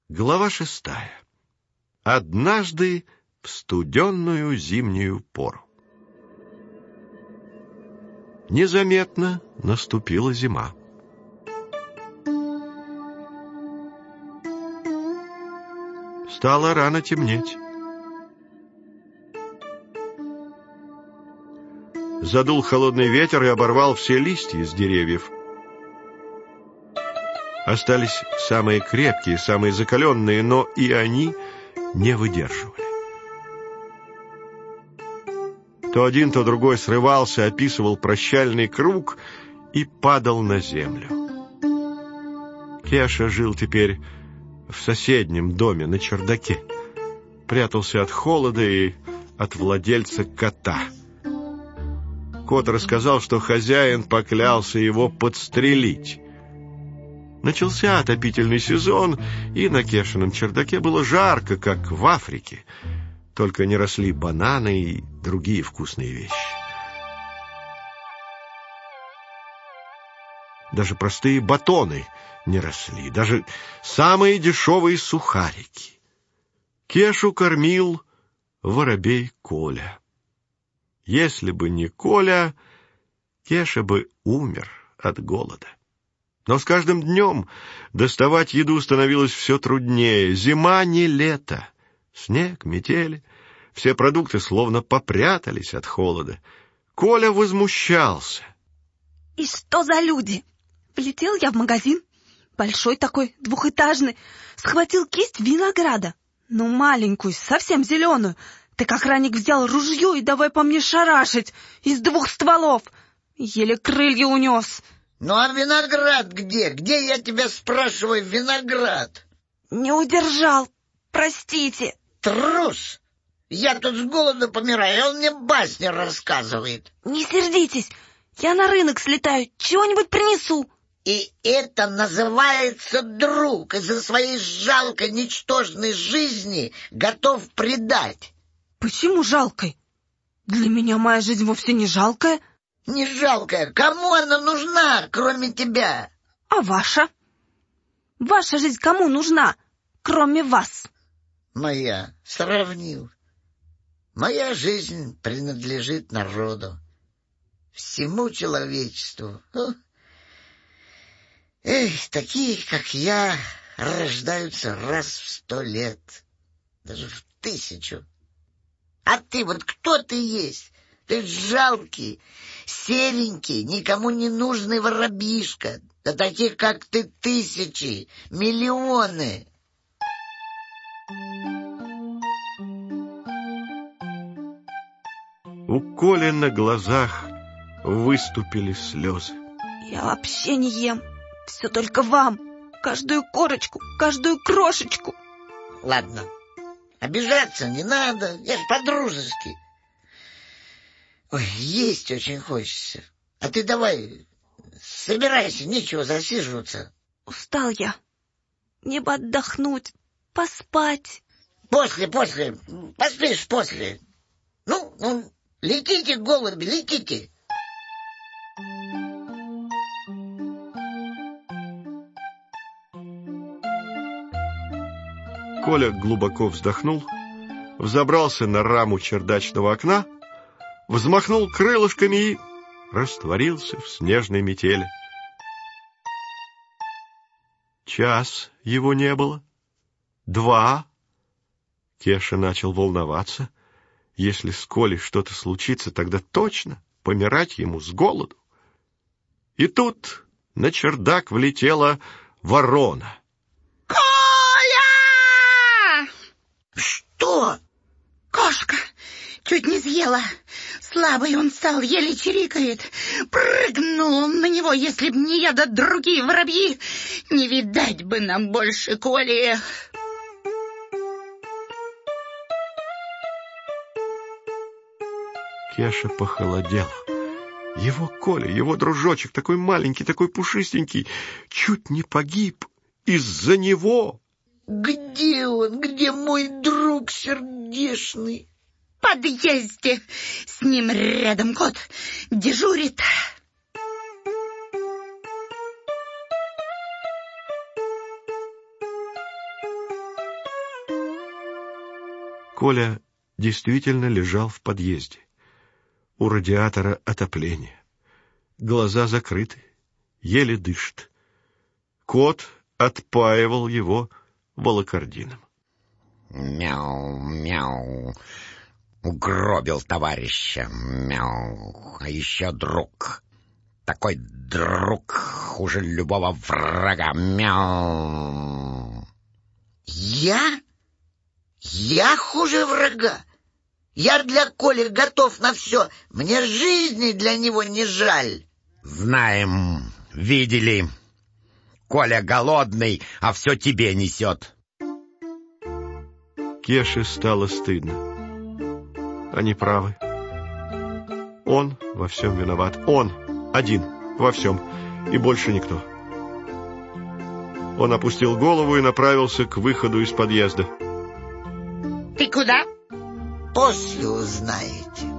Глава 6. Однажды в студенную зимнюю пору. Незаметно наступила зима. Стало рано темнеть. Задул холодный ветер и оборвал все листья с деревьев. Остались самые крепкие, самые закаленные, но и они не выдерживали. То один, то другой срывался, описывал прощальный круг и падал на землю. Кеша жил теперь в соседнем доме на чердаке. Прятался от холода и от владельца кота. Кот рассказал, что хозяин поклялся его подстрелить. Начался отопительный сезон, и на Кешином чердаке было жарко, как в Африке. Только не росли бананы и другие вкусные вещи. Даже простые батоны не росли, даже самые дешевые сухарики. Кешу кормил воробей Коля. Если бы не Коля, Кеша бы умер от голода. Но с каждым днем доставать еду становилось все труднее. Зима не лето. Снег, метели. Все продукты словно попрятались от холода. Коля возмущался. И что за люди? Влетел я в магазин, большой такой, двухэтажный, схватил кисть винограда, ну маленькую, совсем зеленую. Так охранник взял ружье и давай по мне шарашить из 2 стволов. Еле крылья унес. Ну а виноград где? Где, я тебя спрашиваю, виноград? Не удержал, простите. Трус! Я тут с голоду помираю, а он мне басни рассказывает. Не сердитесь, я на рынок слетаю, чего-нибудь принесу. И это называется друг, из-за своей жалкой, ничтожной жизни готов предать. Почему жалкой? Для меня моя жизнь вовсе не жалкая. Не жалкая. Кому она нужна, кроме тебя? А ваша? Ваша жизнь кому нужна, кроме вас? Моя. Сравнил. Моя жизнь принадлежит народу. Всему человечеству. Эх, такие, как я, рождаются раз в 100 лет. Даже в 1000. А ты вот кто ты есть? Ты жалкий, серенький, никому не нужный воробишка. Да таких, как ты, 1000, миллионы. У Коли на глазах выступили слезы. Я вообще не ем. Все только вам. Каждую корочку, каждую крошечку. Ладно, обижаться не надо, я ж по-дружески. Ой, есть очень хочется. А ты давай, собирайся, нечего засиживаться. Устал я. Мне бы отдохнуть, поспать. После, поспишь после. Ну, летите, голуби, летите. Коля глубоко вздохнул, взобрался на раму чердачного окна, взмахнул крылышками и растворился в снежной метели. Час его не было, 2. Кеша начал волноваться. Если с Колей что-то случится, тогда точно помирать ему с голоду. И тут на чердак влетела ворона. Что? Кошка чуть не съела. Слабый он стал, еле чирикает. Прыгнул он на него, если б не я, да другие воробьи. Не видать бы нам больше Коли. Кеша похолодел. Его Коля, его дружочек, такой маленький, такой пушистенький, чуть не погиб из-за него. Где он? Где мой друг сердечный? В подъезде. С ним рядом кот дежурит. Коля действительно лежал в подъезде. У радиатора отопление. Глаза закрыты, еле дышит. Кот отпаивал его волокордином. Мяу, мяу. Угробил товарища. Мяу. А еще друг. Такой друг хуже любого врага. Мяу. Я? Я хуже врага? Я для Коли готов на все. Мне жизни для него не жаль. Знаем, видели. Коля голодный, а все тебе несет. Кеше стало стыдно. Они правы. Он во всем виноват. Он один во всем, и больше никто. Он опустил голову и направился к выходу из подъезда. Ты куда? После узнаете.